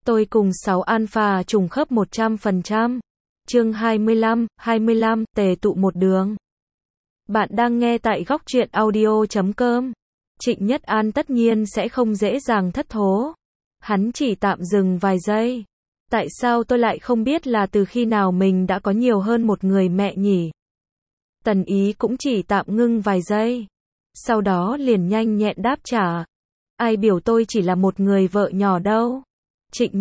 Tôi cùng 6 alpha trùng khớp 100%. Chương 25, tề tụ một đường. Bạn đang nghe tại góc truyện audio.com. Trịnh Nhất An tất nhiên sẽ không dễ dàng thất thố. Hắn chỉ tạm dừng vài giây. Tại sao tôi lại không biết là từ khi nào mình đã có nhiều hơn một người mẹ nhỉ? Tần Ý cũng chỉ tạm ngưng vài giây. Sau đó liền nhanh nhẹn đáp trả. Ai biểu tôi chỉ là một người vợ nhỏ đâu? Trịnh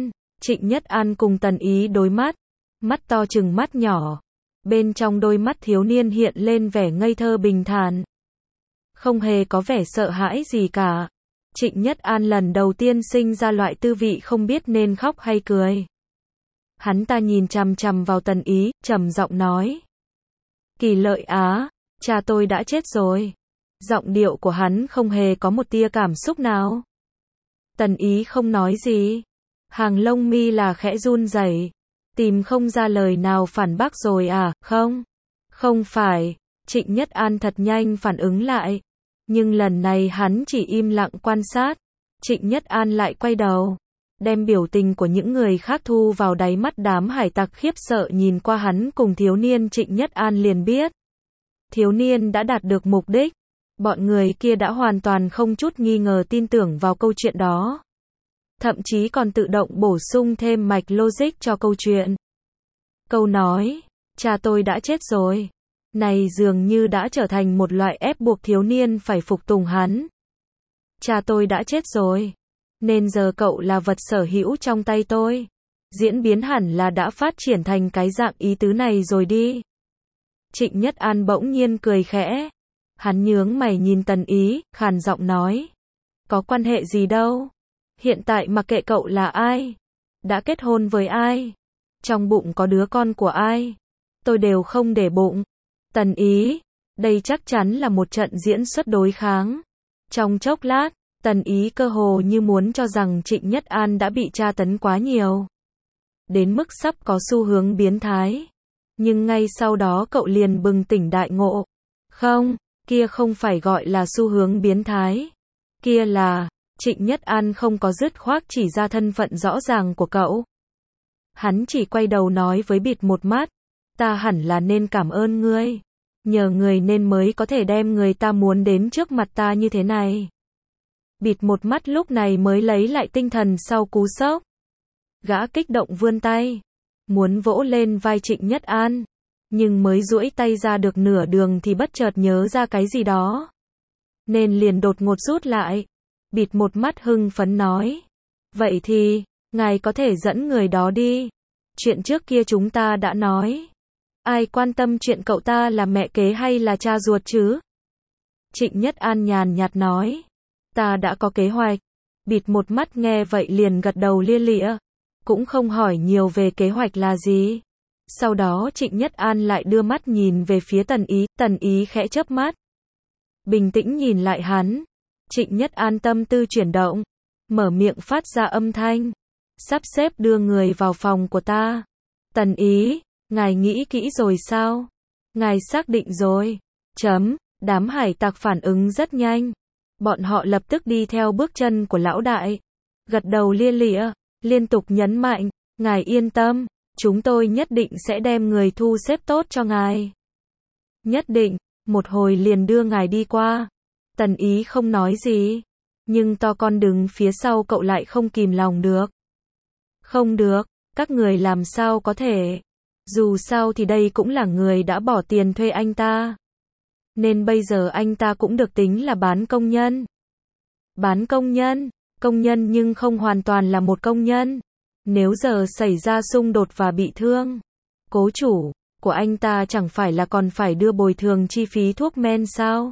Nhất An cùng Tần Ý đối mắt. Mắt to chừng mắt nhỏ. Bên trong đôi mắt thiếu niên hiện lên vẻ ngây thơ bình thản. Không hề có vẻ sợ hãi gì cả. Trịnh Nhất An lần đầu tiên sinh ra loại tư vị không biết nên khóc hay cười. Hắn ta nhìn chằm chằm vào Tần Ý, trầm giọng nói. Kỳ Lợi á, cha tôi đã chết rồi. Giọng điệu của hắn không hề có một tia cảm xúc nào. Tần Ý không nói gì. Hàng lông mi là khẽ run rẩy, tìm không ra lời nào phản bác rồi à, không phải. Trịnh Nhất An thật nhanh phản ứng lại. Nhưng lần này hắn chỉ im lặng quan sát. Trịnh Nhất An lại quay đầu, đem biểu tình của những người khác thu vào đáy mắt đám hải tặc khiếp sợ nhìn qua hắn cùng thiếu niên. Trịnh Nhất An liền biết. Thiếu niên đã đạt được mục đích. Bọn người kia đã hoàn toàn không chút nghi ngờ tin tưởng vào câu chuyện đó. Thậm chí còn tự động bổ sung thêm mạch logic cho câu chuyện. Câu nói, cha tôi đã chết rồi. Này dường như đã trở thành một loại ép buộc thiếu niên phải phục tùng hắn. Cha tôi đã chết rồi. Nên giờ cậu là vật sở hữu trong tay tôi. Diễn biến hẳn là đã phát triển thành cái dạng ý tứ này rồi đi. Trịnh Nhất An bỗng nhiên cười khẽ. Hắn nhướng mày nhìn Tần Ý, khàn giọng nói. Có quan hệ gì đâu. Hiện tại mặc kệ cậu là ai, đã kết hôn với ai, trong bụng có đứa con của ai, tôi đều không để bụng. Tần Ý, đây chắc chắn là một trận diễn xuất đối kháng. Trong chốc lát, Tần Ý cơ hồ như muốn cho rằng Trịnh Nhất An đã bị tra tấn quá nhiều, đến mức sắp có xu hướng biến thái. Nhưng ngay sau đó cậu liền bừng tỉnh đại ngộ. Không, kia không phải gọi là xu hướng biến thái. Kia là... Trịnh Nhất An không có dứt khoát chỉ ra thân phận rõ ràng của cậu. Hắn chỉ quay đầu nói với bịt một mắt. Ta hẳn là nên cảm ơn ngươi. Nhờ người nên mới có thể đem người ta muốn đến trước mặt ta như thế này. Bịt một mắt lúc này mới lấy lại tinh thần sau cú sốc. Gã kích động vươn tay, muốn vỗ lên vai Trịnh Nhất An. Nhưng mới duỗi tay ra được nửa đường thì bất chợt nhớ ra cái gì đó. Nên liền đột ngột rút lại. Bịt một mắt hưng phấn nói. Vậy thì, ngài có thể dẫn người đó đi. Chuyện trước kia chúng ta đã nói. Ai quan tâm chuyện cậu ta là mẹ kế hay là cha ruột chứ? Trịnh Nhất An nhàn nhạt nói. Ta đã có kế hoạch. Bịt một mắt nghe vậy liền gật đầu lia lịa. Cũng không hỏi nhiều về kế hoạch là gì. Sau đó Trịnh Nhất An lại đưa mắt nhìn về phía Tần Ý khẽ chớp mắt. Bình tĩnh nhìn lại hắn. Trịnh Nhất An tâm tư chuyển động, mở miệng phát ra âm thanh. Sắp xếp đưa người vào phòng của ta. Tần Ý, ngài nghĩ kỹ rồi sao? Ngài xác định rồi. Đám hải tặc phản ứng rất nhanh. Bọn họ lập tức đi theo bước chân của lão đại. Gật đầu lia lịa, liên tục nhấn mạnh. Ngài yên tâm, chúng tôi nhất định sẽ đem người thu xếp tốt cho ngài. Nhất định, một hồi liền đưa ngài đi qua. Tần Ý không nói gì. Nhưng to con đứng phía sau cậu lại không kìm lòng được. Không được, các người làm sao có thể. Dù sao thì đây cũng là người đã bỏ tiền thuê anh ta. Nên bây giờ anh ta cũng được tính là bán công nhân. Bán công nhân nhưng không hoàn toàn là một công nhân. Nếu giờ xảy ra xung đột và bị thương, cố chủ của anh ta chẳng phải là còn phải đưa bồi thường chi phí thuốc men sao?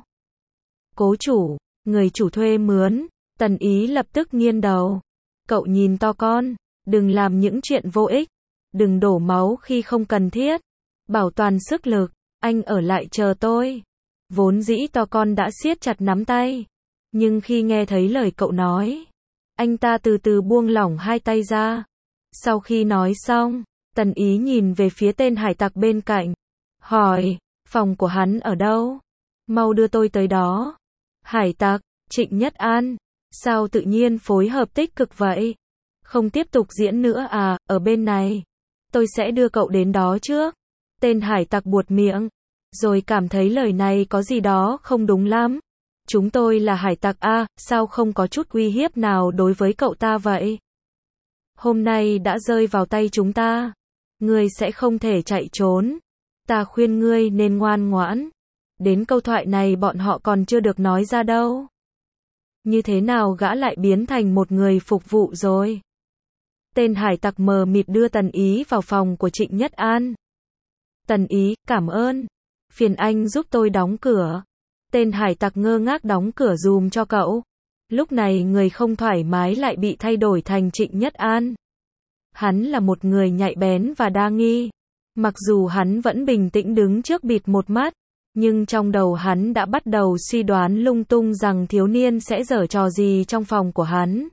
Cố chủ, người chủ thuê mướn. Tần Ý lập tức nghiêng đầu. Cậu nhìn to con, đừng làm những chuyện vô ích, đừng đổ máu khi không cần thiết, bảo toàn sức lực, anh ở lại chờ tôi. Vốn dĩ to con đã siết chặt nắm tay, nhưng khi nghe thấy lời cậu nói, anh ta từ từ buông lỏng hai tay ra. Sau khi nói xong, Tần Ý nhìn về phía tên hải tặc bên cạnh, hỏi, phòng của hắn ở đâu? Mau đưa tôi tới đó. Hải tặc, Trịnh Nhất An, sao tự nhiên phối hợp tích cực vậy? Không tiếp tục diễn nữa à, ở bên này. Tôi sẽ đưa cậu đến đó trước. Tên hải tặc buột miệng. Rồi cảm thấy lời này có gì đó không đúng lắm. Chúng tôi là hải tặc à, sao không có chút uy hiếp nào đối với cậu ta vậy? Hôm nay đã rơi vào tay chúng ta. Ngươi sẽ không thể chạy trốn. Ta khuyên ngươi nên ngoan ngoãn. Đến câu thoại này bọn họ còn chưa được nói ra đâu. Như thế nào gã lại biến thành một người phục vụ rồi? Tên hải tặc mờ mịt đưa Tần Ý vào phòng của Trịnh Nhất An. Tần Ý, cảm ơn. Phiền anh giúp tôi đóng cửa. Tên hải tặc ngơ ngác đóng cửa giùm cho cậu. Lúc này người không thoải mái lại bị thay đổi thành Trịnh Nhất An. Hắn là một người nhạy bén và đa nghi. Mặc dù hắn vẫn bình tĩnh đứng trước bịt một mắt, nhưng trong đầu hắn đã bắt đầu suy đoán lung tung rằng thiếu niên sẽ giở trò gì trong phòng của hắn.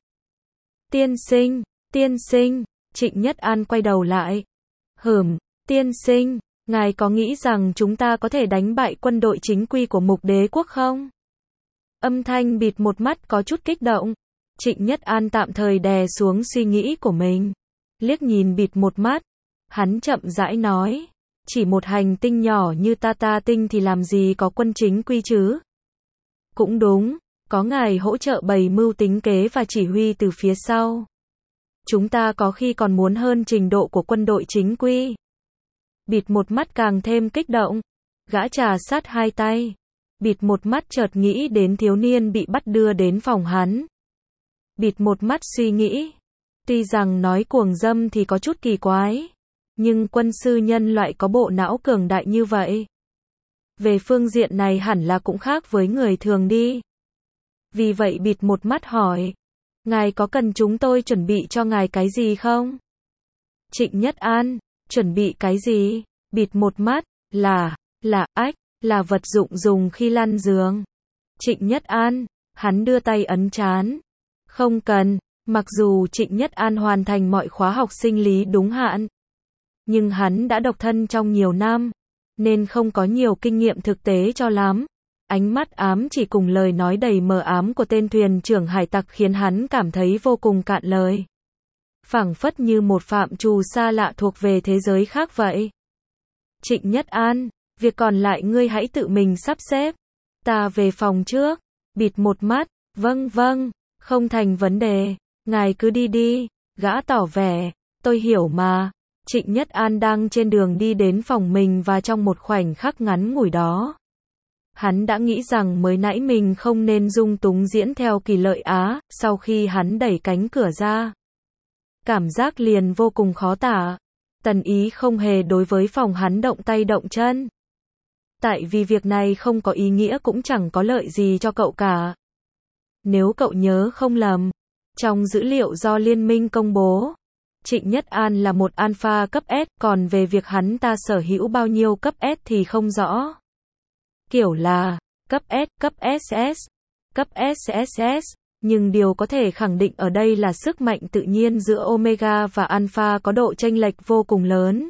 Tiên sinh, Trịnh Nhất An quay đầu lại. Tiên sinh, ngài có nghĩ rằng chúng ta có thể đánh bại quân đội chính quy của Mục Đế quốc không? Âm thanh bịt một mắt có chút kích động. Trịnh Nhất An tạm thời đè xuống suy nghĩ của mình. Liếc nhìn bịt một mắt. Hắn chậm rãi nói. Chỉ một hành tinh nhỏ như Tata tinh thì làm gì có quân chính quy chứ? Cũng đúng, có ngài hỗ trợ bày mưu tính kế và chỉ huy từ phía sau. Chúng ta có khi còn muốn hơn trình độ của quân đội chính quy. Bịt một mắt càng thêm kích động. Gã trà sát hai tay. Bịt một mắt chợt nghĩ đến thiếu niên bị bắt đưa đến phòng hắn. Bịt một mắt suy nghĩ. Tuy rằng nói cuồng dâm thì có chút kỳ quái. Nhưng quân sư nhân loại có bộ não cường đại như vậy. Về phương diện này hẳn là cũng khác với người thường đi. Vì vậy bịt một mắt hỏi. Ngài có cần chúng tôi chuẩn bị cho ngài cái gì không? Trịnh Nhất An, chuẩn bị cái gì? Bịt một mắt, là vật dụng dùng khi lăn giường. Trịnh Nhất An, hắn đưa tay ấn trán. Không cần, mặc dù Trịnh Nhất An hoàn thành mọi khóa học sinh lý đúng hạn. Nhưng hắn đã độc thân trong nhiều năm, nên không có nhiều kinh nghiệm thực tế cho lắm. Ánh mắt ám chỉ cùng lời nói đầy mờ ám của tên thuyền trưởng hải tặc khiến hắn cảm thấy vô cùng cạn lời. Phảng phất như một phạm trù xa lạ thuộc về thế giới khác vậy. Trịnh Nhất An, việc còn lại ngươi hãy tự mình sắp xếp. Ta về phòng trước. Bịt một mắt, vâng, không thành vấn đề. Ngài cứ đi đi. Gã tỏ vẻ, tôi hiểu mà. Trịnh Nhất An đang trên đường đi đến phòng mình và trong một khoảnh khắc ngắn ngủi đó. Hắn đã nghĩ rằng mới nãy mình không nên dung túng diễn theo kỳ lợi Á, sau khi hắn đẩy cánh cửa ra. Cảm giác liền vô cùng khó tả. Tần Ý không hề đối với phòng hắn động tay động chân. Tại vì việc này không có ý nghĩa cũng chẳng có lợi gì cho cậu cả. Nếu cậu nhớ không lầm, trong dữ liệu do liên minh công bố, Trịnh Nhất An là một alpha cấp S, còn về việc hắn ta sở hữu bao nhiêu cấp S thì không rõ. Kiểu là cấp S, cấp SS, cấp SSS, nhưng điều có thể khẳng định ở đây là sức mạnh tự nhiên giữa Omega và Alpha có độ chênh lệch vô cùng lớn.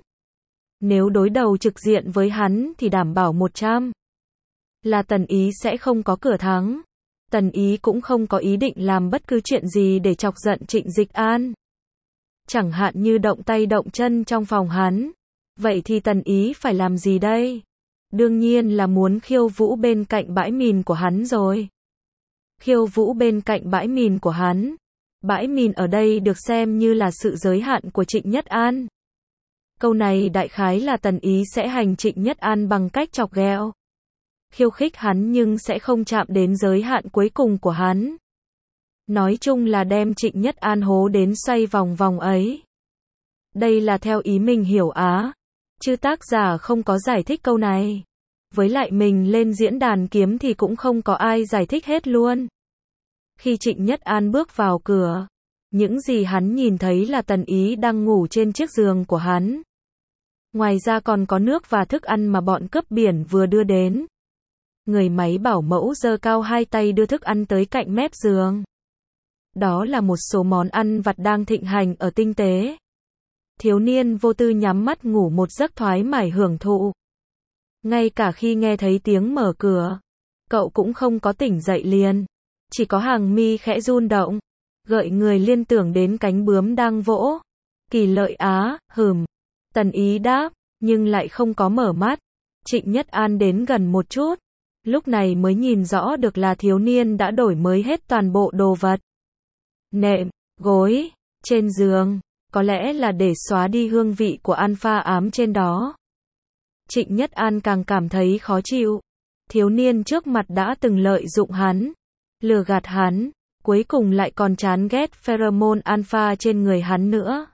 Nếu đối đầu trực diện với hắn thì đảm bảo 100 là Tần Ý sẽ không có cửa thắng. Tần Ý cũng không có ý định làm bất cứ chuyện gì để chọc giận Trịnh Dịch An. Chẳng hạn như động tay động chân trong phòng hắn. Vậy thì Tần Ý phải làm gì đây? Đương nhiên là muốn khiêu vũ bên cạnh bãi mìn của hắn rồi. Khiêu vũ bên cạnh bãi mìn của hắn. Bãi mìn ở đây được xem như là sự giới hạn của Trịnh Nhất An. Câu này đại khái là Tần Ý sẽ hành Trịnh Nhất An bằng cách chọc ghẹo, khiêu khích hắn nhưng sẽ không chạm đến giới hạn cuối cùng của hắn. Nói chung là đem Trịnh Nhất An hố đến xoay vòng vòng ấy. Đây là theo ý mình hiểu á. Chứ tác giả không có giải thích câu này. Với lại mình lên diễn đàn kiếm thì cũng không có ai giải thích hết luôn. Khi Trịnh Nhất An bước vào cửa, những gì hắn nhìn thấy là Tần Ý đang ngủ trên chiếc giường của hắn. Ngoài ra còn có nước và thức ăn mà bọn cướp biển vừa đưa đến. Người máy bảo mẫu giơ cao hai tay đưa thức ăn tới cạnh mép giường. Đó là một số món ăn vặt đang thịnh hành ở tinh tế. Thiếu niên vô tư nhắm mắt ngủ một giấc thoải mái hưởng thụ. Ngay cả khi nghe thấy tiếng mở cửa, cậu cũng không có tỉnh dậy liền. Chỉ có hàng mi khẽ run động. gợi người liên tưởng đến cánh bướm đang vỗ. Kỳ Lợi á, Tần Ý đáp, nhưng lại không có mở mắt. Trịnh Nhất An đến gần một chút, lúc này mới nhìn rõ được là thiếu niên đã đổi mới hết toàn bộ đồ vật. Nệm, gối, trên giường, có lẽ là để xóa đi hương vị của alpha ám trên đó. Trịnh Nhất An càng cảm thấy khó chịu. Thiếu niên trước mặt đã từng lợi dụng hắn, lừa gạt hắn, cuối cùng lại còn chán ghét pheromone alpha trên người hắn nữa.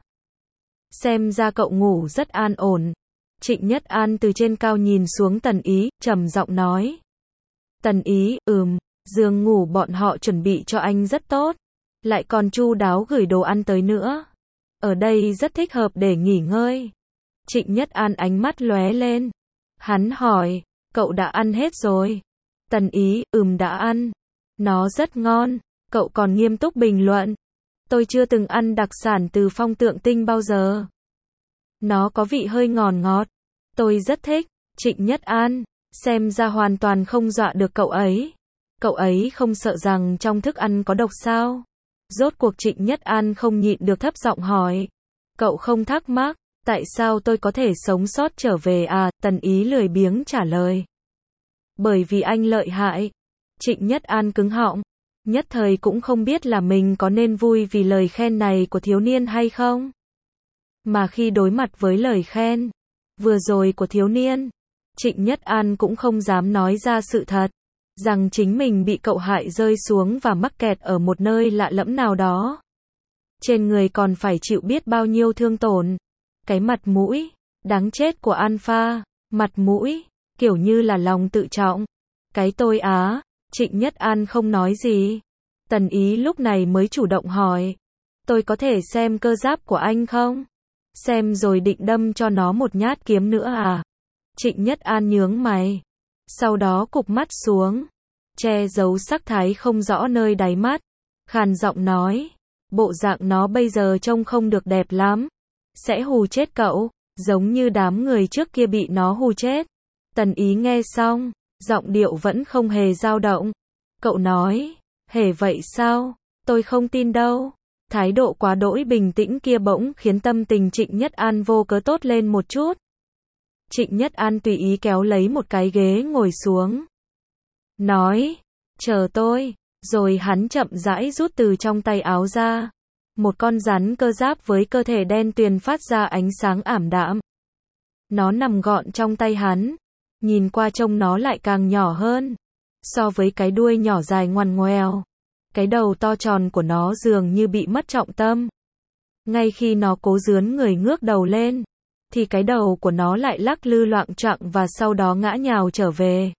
Xem ra cậu ngủ rất an ổn. Trịnh Nhất An từ trên cao nhìn xuống Tần Ý, trầm giọng nói. Tần Ý, giường ngủ bọn họ chuẩn bị cho anh rất tốt, lại còn chu đáo gửi đồ ăn tới nữa. Ở đây rất thích hợp để nghỉ ngơi. Trịnh Nhất An ánh mắt lóe lên. Hắn hỏi, cậu đã ăn hết rồi? Tần Ý, đã ăn. Nó rất ngon. Cậu còn nghiêm túc bình luận. Tôi chưa từng ăn đặc sản từ Phong Tượng Tinh bao giờ. Nó có vị hơi ngọt. Tôi rất thích. Trịnh Nhất An, xem ra hoàn toàn không dọa được cậu ấy. Cậu ấy không sợ rằng trong thức ăn có độc sao? Rốt cuộc Trịnh Nhất An không nhịn được thấp giọng hỏi. Cậu không thắc mắc, tại sao tôi có thể sống sót trở về à? Tần Ý lười biếng trả lời. Bởi vì anh lợi hại. Trịnh Nhất An cứng họng, nhất thời cũng không biết là mình có nên vui vì lời khen này của thiếu niên hay không. Mà khi đối mặt với lời khen vừa rồi của thiếu niên, Trịnh Nhất An cũng không dám nói ra sự thật, rằng chính mình bị cậu hại rơi xuống và mắc kẹt ở một nơi lạ lẫm nào đó. Trên người còn phải chịu biết bao nhiêu thương tổn. Cái mặt mũi đáng chết của alpha, mặt mũi kiểu như là lòng tự trọng. Cái tôi á. Trịnh Nhất An không nói gì. Tần Ý lúc này mới chủ động hỏi. Tôi có thể xem cơ giáp của anh không? Xem rồi định đâm cho nó một nhát kiếm nữa à? Trịnh Nhất An nhướng mày. Sau đó cụp mắt xuống, che giấu sắc thái không rõ nơi đáy mắt. Khàn giọng nói. Bộ dạng nó bây giờ trông không được đẹp lắm. Sẽ hù chết cậu, giống như đám người trước kia bị nó hù chết. Tần Ý nghe xong, giọng điệu vẫn không hề dao động. Cậu nói, hề vậy sao? Tôi không tin đâu. Thái độ quá đỗi bình tĩnh kia bỗng khiến tâm tình Trịnh Nhất An vô cớ tốt lên một chút. Trịnh Nhất An tùy ý kéo lấy một cái ghế ngồi xuống. Nói, chờ tôi. Rồi hắn chậm rãi rút từ trong tay áo ra một con rắn cơ giáp với cơ thể đen tuyền phát ra ánh sáng ảm đạm. Nó nằm gọn trong tay hắn. Nhìn qua trông nó lại càng nhỏ hơn. So với cái đuôi nhỏ dài ngoằn ngoèo, cái đầu to tròn của nó dường như bị mất trọng tâm. Ngay khi nó cố dướn người ngước đầu lên, thì cái đầu của nó lại lắc lư loạng choạng và sau đó ngã nhào trở về.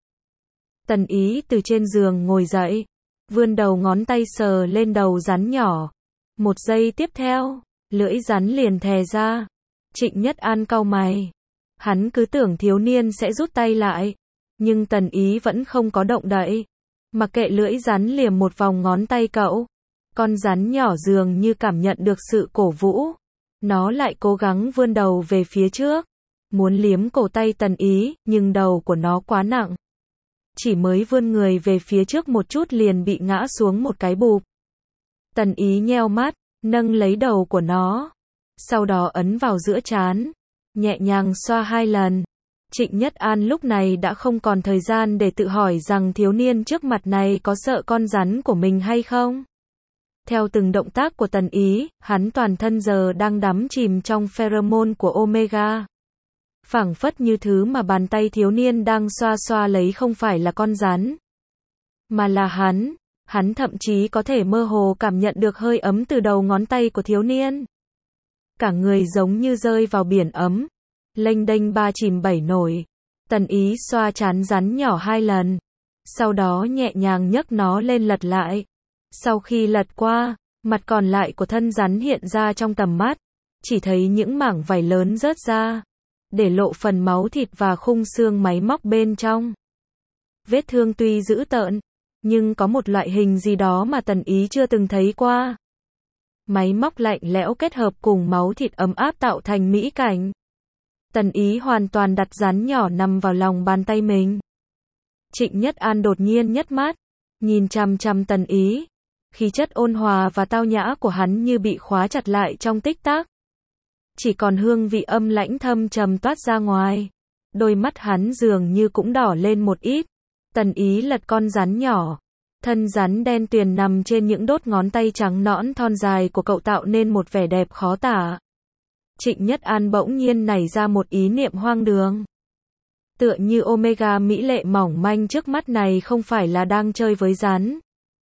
Tần Ý từ trên giường ngồi dậy, vươn đầu ngón tay sờ lên đầu rắn nhỏ. Một giây tiếp theo, lưỡi rắn liền thè ra. Trịnh Nhất An cau mày. Hắn cứ tưởng thiếu niên sẽ rút tay lại, nhưng Tần Ý vẫn không có động đậy. Mặc kệ lưỡi rắn liềm một vòng ngón tay cậu, con rắn nhỏ dường như cảm nhận được sự cổ vũ. Nó lại cố gắng vươn đầu về phía trước, muốn liếm cổ tay Tần Ý, nhưng đầu của nó quá nặng. Chỉ mới vươn người về phía trước một chút liền bị ngã xuống một cái bụp. Tần Ý nheo mắt, nâng lấy đầu của nó, sau đó ấn vào giữa trán, nhẹ nhàng xoa 2 lần. Trịnh Nhất An lúc này đã không còn thời gian để tự hỏi rằng thiếu niên trước mặt này có sợ con rắn của mình hay không. Theo từng động tác của Tần Ý, hắn toàn thân giờ đang đắm chìm trong pheromone của Omega. Phảng phất như thứ mà bàn tay thiếu niên đang xoa xoa lấy không phải là con rắn, mà là hắn. Hắn thậm chí có thể mơ hồ cảm nhận được hơi ấm từ đầu ngón tay của thiếu niên. Cả người giống như rơi vào biển ấm, lênh đênh ba chìm bảy nổi. Tần Ý xoa trán rắn nhỏ 2 lần, sau đó nhẹ nhàng nhấc nó lên lật lại. Sau khi lật qua, mặt còn lại của thân rắn hiện ra trong tầm mắt, chỉ thấy những mảng vảy lớn rớt ra, để lộ phần máu thịt và khung xương máy móc bên trong. Vết thương tuy dữ tợn, nhưng có một loại hình gì đó mà Tần Ý chưa từng thấy qua. Máy móc lạnh lẽo kết hợp cùng máu thịt ấm áp tạo thành mỹ cảnh. Tần Ý hoàn toàn đặt rắn nhỏ nằm vào lòng bàn tay mình. Trịnh Nhất An đột nhiên nhấc mắt, nhìn chằm chằm Tần Ý. Khí chất ôn hòa và tao nhã của hắn như bị khóa chặt lại trong tích tắc. Chỉ còn hương vị âm lãnh thâm trầm toát ra ngoài. Đôi mắt hắn dường như cũng đỏ lên một ít. Tần Ý lật con rắn nhỏ. Thân rắn đen tuyền nằm trên những đốt ngón tay trắng nõn thon dài của cậu tạo nên một vẻ đẹp khó tả. Trịnh Nhất An bỗng nhiên nảy ra một ý niệm hoang đường. Tựa như Omega mỹ lệ mỏng manh trước mắt này không phải là đang chơi với rắn,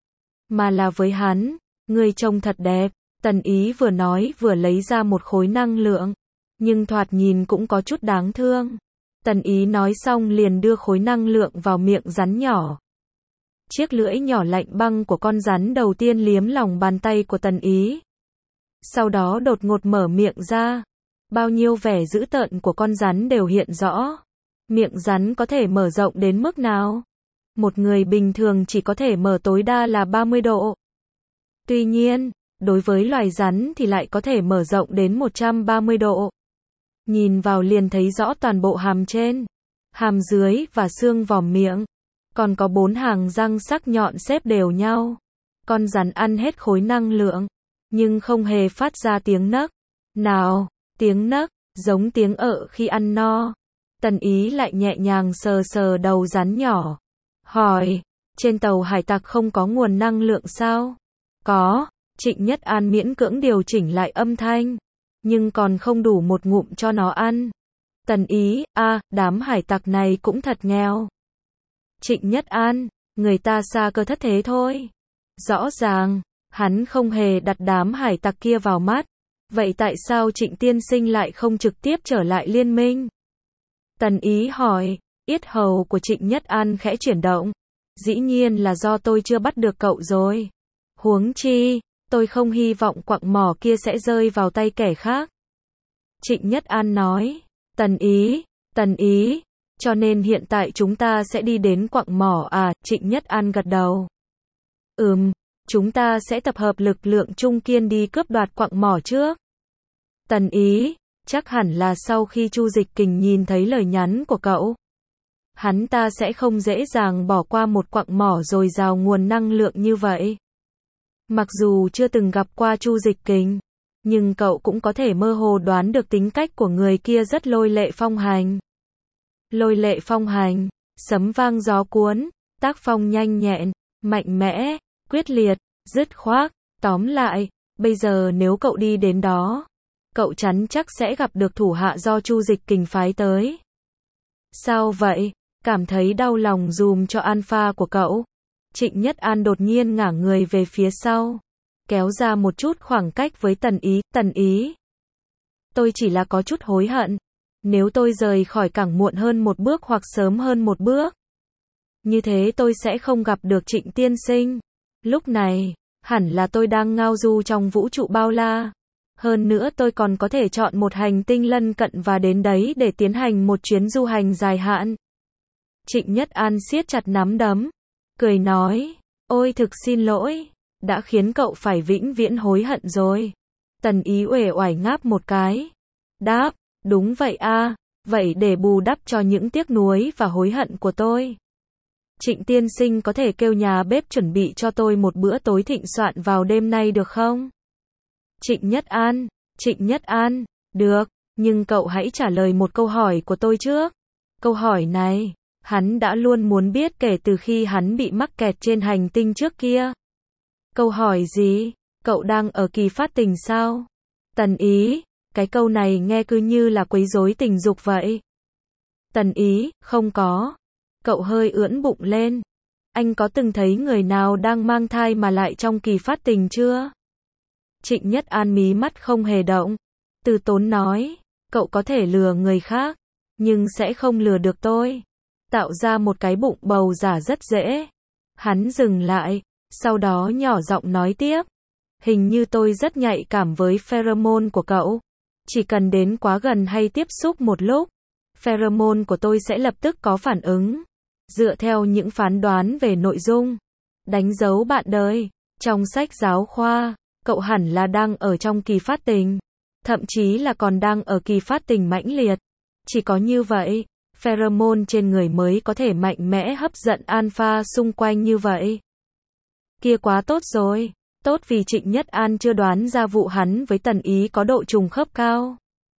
mà là với hắn. Người trông thật đẹp. Tần Ý vừa nói vừa lấy ra một khối năng lượng, nhưng thoạt nhìn cũng có chút đáng thương. Tần Ý nói xong liền đưa khối năng lượng vào miệng rắn nhỏ. Chiếc lưỡi nhỏ lạnh băng của con rắn đầu tiên liếm lòng bàn tay của Tần Ý. Sau đó đột ngột mở miệng ra. Bao nhiêu vẻ dữ tợn của con rắn đều hiện rõ. Miệng rắn có thể mở rộng đến mức nào? Một người bình thường chỉ có thể mở tối đa là 30 độ. Tuy nhiên, đối với loài rắn thì lại có thể mở rộng đến 130 độ. Nhìn vào liền thấy rõ toàn bộ hàm trên, hàm dưới và xương vòm miệng. Còn có 4 hàng răng sắc nhọn xếp đều nhau. Con rắn ăn hết khối năng lượng, nhưng không hề phát ra tiếng nấc nào. Tiếng nấc, giống tiếng ợ khi ăn no. Tần Ý lại nhẹ nhàng sờ sờ đầu rắn nhỏ. Hỏi, trên tàu hải tặc không có nguồn năng lượng sao? Có. Trịnh Nhất An miễn cưỡng điều chỉnh lại âm thanh. Nhưng còn không đủ một ngụm cho nó ăn. Tần Ý, đám hải tặc này cũng thật nghèo. Trịnh Nhất An, người ta xa cơ thất thế thôi. Rõ ràng, hắn không hề đặt đám hải tặc kia vào mắt. Vậy tại sao Trịnh tiên sinh lại không trực tiếp trở lại liên minh? Tần Ý hỏi. Yết hầu của Trịnh Nhất An khẽ chuyển động. Dĩ nhiên là do tôi chưa bắt được cậu rồi. Huống chi, tôi không hy vọng quặng mỏ kia sẽ rơi vào tay kẻ khác. Trịnh Nhất An nói. Tần Ý, cho nên hiện tại chúng ta sẽ đi đến quặng mỏ à? Trịnh Nhất An gật đầu. Chúng ta sẽ tập hợp lực lượng trung kiên đi cướp đoạt quặng mỏ trước. Tần Ý, chắc hẳn là sau khi Chu Dịch Kình nhìn thấy lời nhắn của cậu, hắn ta sẽ không dễ dàng bỏ qua một quặng mỏ dồi dào nguồn năng lượng như vậy. Mặc dù chưa từng gặp qua Chu Dịch Kình, nhưng cậu cũng có thể mơ hồ đoán được tính cách của người kia rất lôi lệ phong hành. Lôi lệ phong hành, sấm vang gió cuốn, tác phong nhanh nhẹn, mạnh mẽ, quyết liệt, dứt khoát. Tóm lại, bây giờ nếu cậu đi đến đó, cậu chắn chắc sẽ gặp được thủ hạ do Chu Dịch Kình phái tới. Sao vậy? Cảm thấy đau lòng dùm cho Alpha của cậu. Trịnh Nhất An đột nhiên ngả người về phía sau, kéo ra một chút khoảng cách với Tần Ý. Tôi chỉ là có chút hối hận. Nếu tôi rời khỏi cảng muộn hơn một bước hoặc sớm hơn một bước, như thế tôi sẽ không gặp được Trịnh tiên sinh. Lúc này, hẳn là tôi đang ngao du trong vũ trụ bao la. Hơn nữa tôi còn có thể chọn một hành tinh lân cận và đến đấy để tiến hành một chuyến du hành dài hạn. Trịnh Nhất An siết chặt nắm đấm, cười nói, ôi thực xin lỗi, đã khiến cậu phải vĩnh viễn hối hận rồi. Tần Ý uể oải ngáp một cái. Đáp, đúng vậy a, vậy để bù đắp cho những tiếc nuối và hối hận của tôi, Trịnh tiên sinh có thể kêu nhà bếp chuẩn bị cho tôi một bữa tối thịnh soạn vào đêm nay được không? Trịnh Nhất An, được, nhưng cậu hãy trả lời một câu hỏi của tôi trước. Câu hỏi này, hắn đã luôn muốn biết kể từ khi hắn bị mắc kẹt trên hành tinh trước kia. Câu hỏi gì? Cậu đang ở kỳ phát tình sao? Tần Ý, cái câu này nghe cứ như là quấy rối tình dục vậy. Tần Ý, không có. Cậu hơi ưỡn bụng lên. Anh có từng thấy người nào đang mang thai mà lại trong kỳ phát tình chưa? Trịnh Nhất An mí mắt không hề động. Từ tốn nói, cậu có thể lừa người khác, nhưng sẽ không lừa được tôi. Tạo ra một cái bụng bầu giả rất dễ. Hắn dừng lại, sau đó nhỏ giọng nói tiếp. Hình như tôi rất nhạy cảm với pheromone của cậu. Chỉ cần đến quá gần hay tiếp xúc một lúc, pheromone của tôi sẽ lập tức có phản ứng. Dựa theo những phán đoán về nội dung, đánh dấu bạn đời, trong sách giáo khoa, cậu hẳn là đang ở trong kỳ phát tình. Thậm chí là còn đang ở kỳ phát tình mãnh liệt. Chỉ có như vậy, pheromone trên người mới có thể mạnh mẽ hấp dẫn alpha xung quanh như vậy. Kia quá tốt rồi. Tốt vì Trịnh Nhất An chưa đoán ra vụ hắn với Tần Ý có độ trùng khớp cao.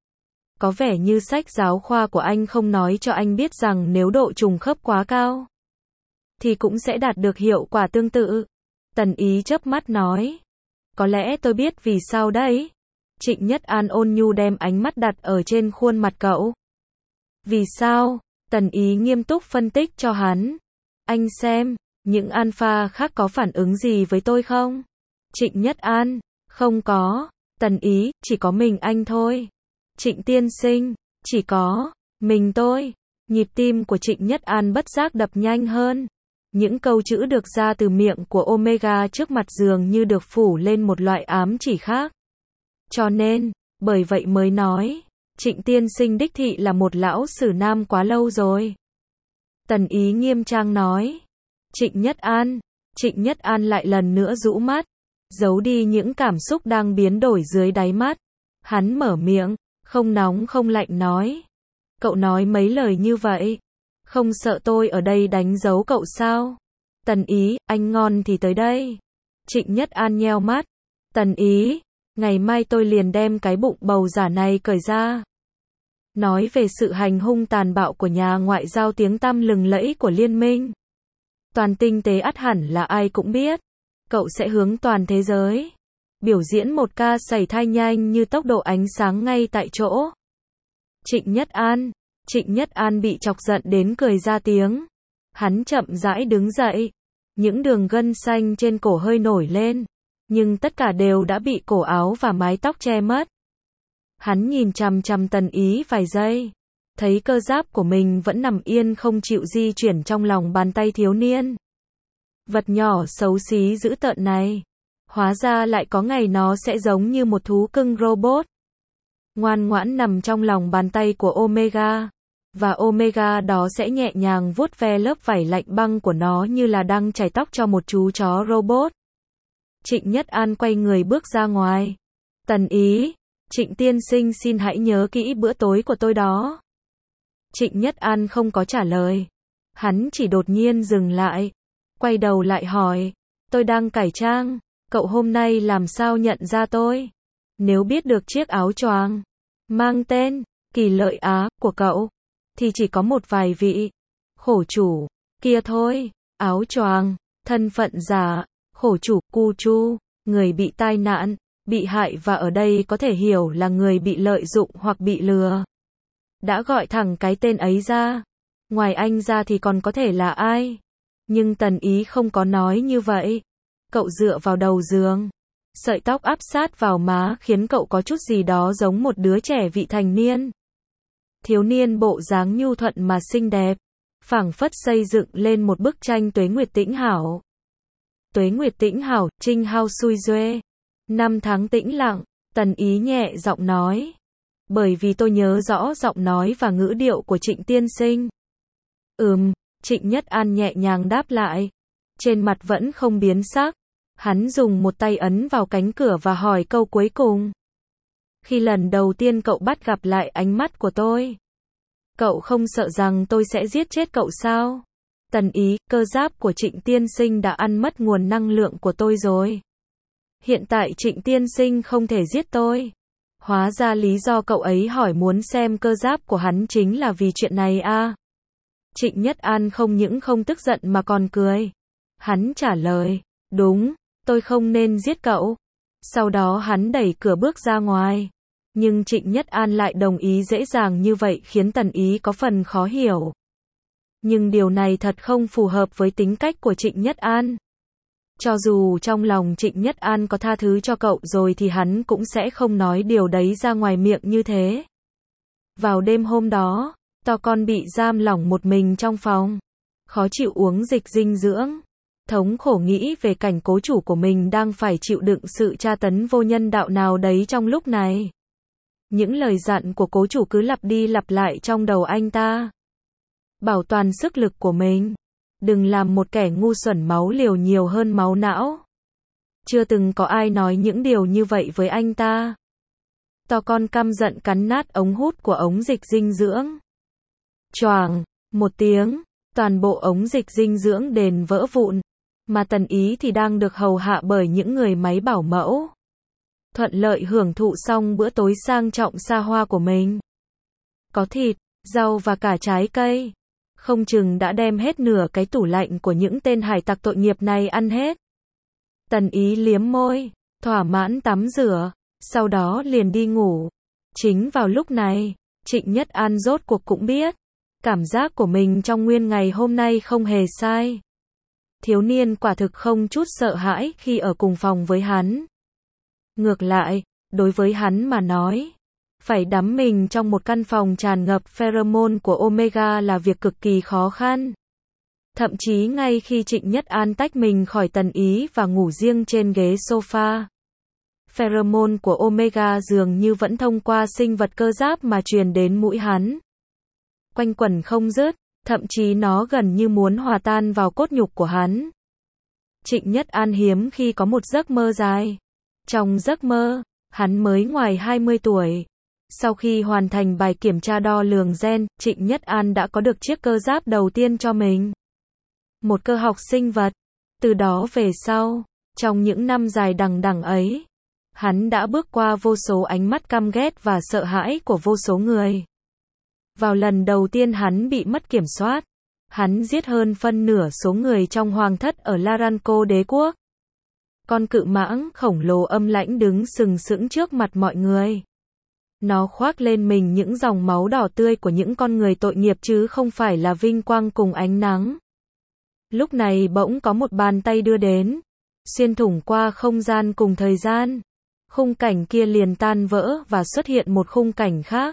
Có vẻ như sách giáo khoa của anh không nói cho anh biết rằng nếu độ trùng khớp quá cao, thì cũng sẽ đạt được hiệu quả tương tự. Tần Ý chớp mắt nói. Có lẽ tôi biết vì sao đấy. Trịnh Nhất An ôn nhu đem ánh mắt đặt ở trên khuôn mặt cậu. Vì sao? Tần Ý nghiêm túc phân tích cho hắn. Anh xem, những alpha khác có phản ứng gì với tôi không? Trịnh Nhất An, không có. Tần Ý, chỉ có mình anh thôi. Trịnh tiên sinh, chỉ có mình tôi. Nhịp tim của Trịnh Nhất An bất giác đập nhanh hơn. Những câu chữ được ra từ miệng của Omega trước mặt dường như được phủ lên một loại ám chỉ khác. Cho nên, bởi vậy mới nói, Trịnh tiên sinh đích thị là một lão sử nam quá lâu rồi. Tần Ý nghiêm trang nói. Trịnh Nhất An lại lần nữa rũ mắt, giấu đi những cảm xúc đang biến đổi dưới đáy mắt. Hắn mở miệng, không nóng không lạnh nói. Cậu nói mấy lời như vậy, không sợ tôi ở đây đánh dấu cậu sao? Tần Ý, anh ngon thì tới đây. Trịnh Nhất An nheo mắt. Tần Ý, ngày mai tôi liền đem cái bụng bầu giả này cởi ra. Nói về sự hành hung tàn bạo của nhà ngoại giao tiếng tăm lừng lẫy của liên minh. Toàn tinh tế ắt hẳn là ai cũng biết. Cậu sẽ hướng toàn thế giới biểu diễn một ca sẩy thai nhanh như tốc độ ánh sáng ngay tại chỗ. Trịnh Nhất An bị chọc giận đến cười ra tiếng. Hắn chậm rãi đứng dậy. Những đường gân xanh trên cổ hơi nổi lên. Nhưng tất cả đều đã bị cổ áo và mái tóc che mất. Hắn nhìn chằm chằm Tần Ý vài giây. Thấy cơ giáp của mình vẫn nằm yên không chịu di chuyển trong lòng bàn tay thiếu niên. Vật nhỏ xấu xí dữ tợn này. Hóa ra lại có ngày nó sẽ giống như một thú cưng robot. Ngoan ngoãn nằm trong lòng bàn tay của Omega. Và Omega đó sẽ nhẹ nhàng vuốt ve lớp vảy lạnh băng của nó như là đang chải tóc cho một chú chó robot. Trịnh Nhất An quay người bước ra ngoài. Tần Ý, Trịnh tiên sinh xin hãy nhớ kỹ bữa tối của tôi đó. Trịnh Nhất An không có trả lời. Hắn chỉ đột nhiên dừng lại. Quay đầu lại hỏi. Tôi đang cải trang. Cậu hôm nay làm sao nhận ra tôi? Nếu biết được chiếc áo choàng mang tên Kỳ Lợi Á của cậu, thì chỉ có một vài vị khổ chủ kia thôi. Áo choàng, thân phận giả, khổ chủ, cu chu, người bị tai nạn, bị hại và ở đây có thể hiểu là người bị lợi dụng hoặc bị lừa. Đã gọi thẳng cái tên ấy ra. Ngoài anh ra thì còn có thể là ai? Nhưng Tần Ý không có nói như vậy. Cậu dựa vào đầu giường. Sợi tóc áp sát vào má khiến cậu có chút gì đó giống một đứa trẻ vị thành niên. Thiếu niên bộ dáng nhu thuận mà xinh đẹp. Phảng phất xây dựng lên một bức tranh Tuế Nguyệt Tĩnh Hảo. Tuế Nguyệt Tĩnh Hảo, Trinh Hao Xui Duê. 5 tháng tĩnh lặng, Tần Ý nhẹ giọng nói. Bởi vì tôi nhớ rõ giọng nói và ngữ điệu của Trịnh tiên sinh. Trịnh Nhất An nhẹ nhàng đáp lại. Trên mặt vẫn không biến sắc. Hắn dùng một tay ấn vào cánh cửa và hỏi câu cuối cùng. Khi lần đầu tiên cậu bắt gặp lại ánh mắt của tôi, cậu không sợ rằng tôi sẽ giết chết cậu sao? Tần Ý, cơ giáp của Trịnh tiên sinh đã ăn mất nguồn năng lượng của tôi rồi. Hiện tại Trịnh tiên sinh không thể giết tôi. Hóa ra lý do cậu ấy hỏi muốn xem cơ giáp của hắn chính là vì chuyện này à? Trịnh Nhất An không những không tức giận mà còn cười. Hắn trả lời, đúng, tôi không nên giết cậu. Sau đó hắn đẩy cửa bước ra ngoài. Nhưng Trịnh Nhất An lại đồng ý dễ dàng như vậy khiến Tần Ý có phần khó hiểu. Nhưng điều này thật không phù hợp với tính cách của Trịnh Nhất An. Cho dù trong lòng Trịnh Nhất An có tha thứ cho cậu rồi thì hắn cũng sẽ không nói điều đấy ra ngoài miệng như thế. Vào đêm hôm đó, to con bị giam lỏng một mình trong phòng. Khó chịu uống dịch dinh dưỡng. Thống khổ nghĩ về cảnh cố chủ của mình đang phải chịu đựng sự tra tấn vô nhân đạo nào đấy trong lúc này. Những lời dặn của cố chủ cứ lặp đi lặp lại trong đầu anh ta. Bảo toàn sức lực của mình. Đừng làm một kẻ ngu xuẩn máu liều nhiều hơn máu não. Chưa từng có ai nói những điều như vậy với anh ta. To con căm giận cắn nát ống hút của ống dịch dinh dưỡng. Choàng, một tiếng, toàn bộ ống dịch dinh dưỡng đền vỡ vụn. mà Tần Ý thì đang được hầu hạ bởi những người máy bảo mẫu. Thuận lợi hưởng thụ xong bữa tối sang trọng xa hoa của mình. Có thịt, rau và cả trái cây. Không chừng đã đem hết nửa cái tủ lạnh của những tên hải tặc tội nghiệp này ăn hết. Tần Ý liếm môi, thỏa mãn tắm rửa, sau đó liền đi ngủ. Chính vào lúc này, Trịnh Nhất An rốt cuộc cũng biết, cảm giác của mình trong nguyên ngày hôm nay không hề sai. Thiếu niên quả thực không chút sợ hãi khi ở cùng phòng với hắn. Ngược lại, đối với hắn mà nói, phải đắm mình trong một căn phòng tràn ngập pheromone của Omega là việc cực kỳ khó khăn. Thậm chí ngay khi Trịnh Nhất An tách mình khỏi Tần Ý và ngủ riêng trên ghế sofa, pheromone của Omega dường như vẫn thông qua sinh vật cơ giáp mà truyền đến mũi hắn. Quanh quẩn không dứt, thậm chí nó gần như muốn hòa tan vào cốt nhục của hắn. Trịnh Nhất An hiếm khi có một giấc mơ dài. Trong giấc mơ, hắn mới ngoài 20 tuổi. Sau khi hoàn thành bài kiểm tra đo lường gen, Trịnh Nhất An đã có được chiếc cơ giáp đầu tiên cho mình. Một cơ học sinh vật. Từ đó về sau, trong những năm dài đằng đẵng ấy, hắn đã bước qua vô số ánh mắt căm ghét và sợ hãi của vô số người. Vào lần đầu tiên hắn bị mất kiểm soát, hắn giết hơn phân nửa số người trong hoàng thất ở Laranco đế quốc. Con cự mãng khổng lồ âm lãnh đứng sừng sững trước mặt mọi người. Nó khoác lên mình những dòng máu đỏ tươi của những con người tội nghiệp chứ không phải là vinh quang cùng ánh nắng. Lúc này bỗng có một bàn tay đưa đến, xuyên thủng qua không gian cùng thời gian. Khung cảnh kia liền tan vỡ và xuất hiện một khung cảnh khác.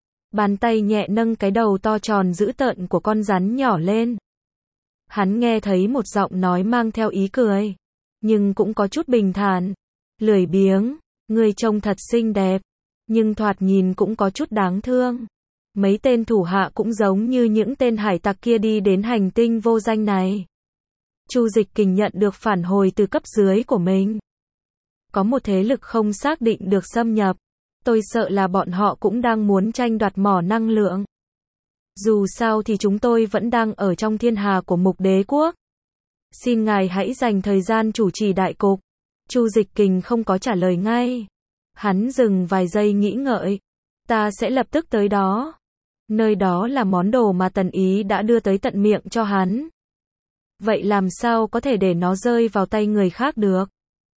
Bàn tay nhẹ nâng cái đầu to tròn dữ tợn của con rắn nhỏ lên. Hắn nghe thấy một giọng nói mang theo ý cười, nhưng cũng có chút bình thản. Lười biếng, ngươi trông thật xinh đẹp, nhưng thoạt nhìn cũng có chút đáng thương. Mấy tên thủ hạ cũng giống như những tên hải tặc kia đi đến hành tinh vô danh này. Chu Dịch Kình nhận được phản hồi từ cấp dưới của mình. Có một thế lực không xác định được xâm nhập. Tôi sợ là bọn họ cũng đang muốn tranh đoạt mỏ năng lượng. Dù sao thì chúng tôi vẫn đang ở trong thiên hà của Mục Đế quốc. Xin ngài hãy dành thời gian chủ trì đại cục. Chu Dịch Kình không có trả lời ngay. Hắn dừng vài giây nghĩ ngợi. Ta sẽ lập tức tới đó. Nơi đó là món đồ mà Tần Ý đã đưa tới tận miệng cho hắn. Vậy làm sao có thể để nó rơi vào tay người khác được?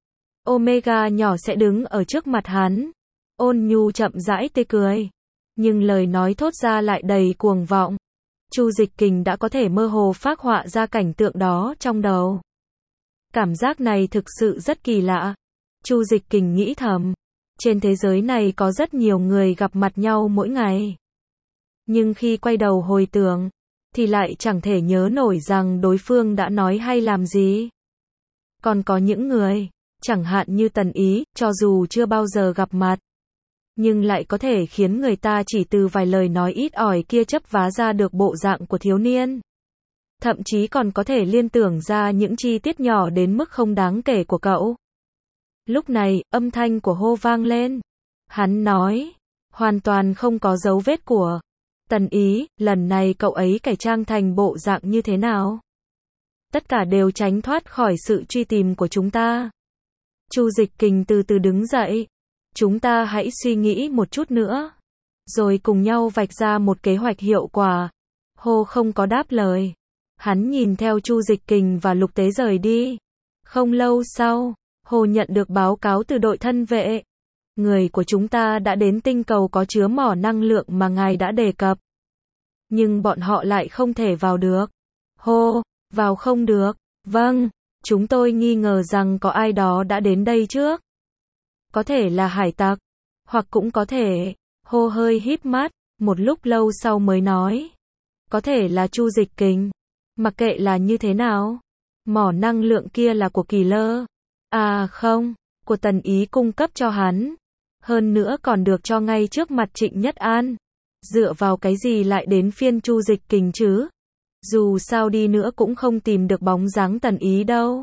Omega nhỏ sẽ đứng ở trước mặt hắn. Ôn nhu chậm rãi tê cười. Nhưng lời nói thốt ra lại đầy cuồng vọng. Chu Dịch Kình đã có thể mơ hồ phác họa ra cảnh tượng đó trong đầu. Cảm giác này thực sự rất kỳ lạ. Chu Dịch Kình nghĩ thầm. Trên thế giới này có rất nhiều người gặp mặt nhau mỗi ngày. Nhưng khi quay đầu hồi tưởng, thì lại chẳng thể nhớ nổi rằng đối phương đã nói hay làm gì. Còn có những người, chẳng hạn như Tần Ý, cho dù chưa bao giờ gặp mặt, nhưng lại có thể khiến người ta chỉ từ vài lời nói ít ỏi kia chấp vá ra được bộ dạng của thiếu niên. Thậm chí còn có thể liên tưởng ra những chi tiết nhỏ đến mức không đáng kể của cậu. Lúc này, âm thanh của Hô vang lên. Hắn nói, hoàn toàn không có dấu vết của Tần Ý, lần này cậu ấy cải trang thành bộ dạng như thế nào? Tất cả đều tránh thoát khỏi sự truy tìm của chúng ta. Chu Dịch Kình từ từ đứng dậy. Chúng ta hãy suy nghĩ một chút nữa. Rồi cùng nhau vạch ra một kế hoạch hiệu quả. Hô không có đáp lời. Hắn nhìn theo Chu Dịch Kình và Lục Tế rời đi. Không lâu sau, Hồ nhận được báo cáo từ đội thân vệ. Người của chúng ta đã đến tinh cầu có chứa mỏ năng lượng mà ngài đã đề cập. Nhưng bọn họ lại không thể vào được. Hô, vào không được. Vâng, chúng tôi nghi ngờ rằng có ai đó đã đến đây trước. Có thể là hải tặc, hoặc cũng có thể, Hô hơi híp mắt, một lúc lâu sau mới nói. Có thể là Chu Dịch Kình. Mặc kệ là như thế nào, mỏ năng lượng kia là của Kỳ Lơ. À không, của Tần Ý cung cấp cho hắn. Hơn nữa còn được cho ngay trước mặt Trịnh Nhất An. Dựa vào cái gì lại đến phiên Chu Dịch Kình chứ? Dù sao đi nữa cũng không tìm được bóng dáng Tần Ý đâu.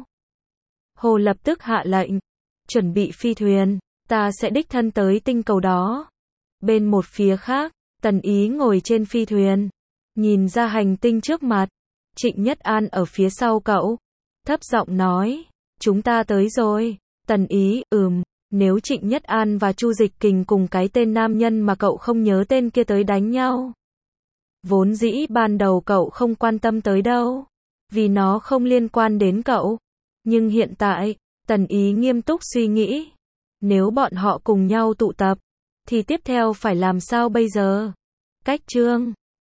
Hồ lập tức hạ lệnh. Chuẩn bị phi thuyền, ta sẽ đích thân tới tinh cầu đó. Bên một phía khác, Tần Ý ngồi trên phi thuyền. Nhìn ra hành tinh trước mặt. Trịnh Nhất An ở phía sau cậu. thấp giọng nói, chúng ta tới rồi. Tần Ý, nếu Trịnh Nhất An và Chu Dịch Kình cùng cái tên nam nhân mà cậu không nhớ tên kia tới đánh nhau. Vốn dĩ ban đầu cậu không quan tâm tới đâu, vì nó không liên quan đến cậu. Nhưng hiện tại, Tần Ý nghiêm túc suy nghĩ, nếu bọn họ cùng nhau tụ tập, thì tiếp theo phải làm sao bây giờ? Cách chương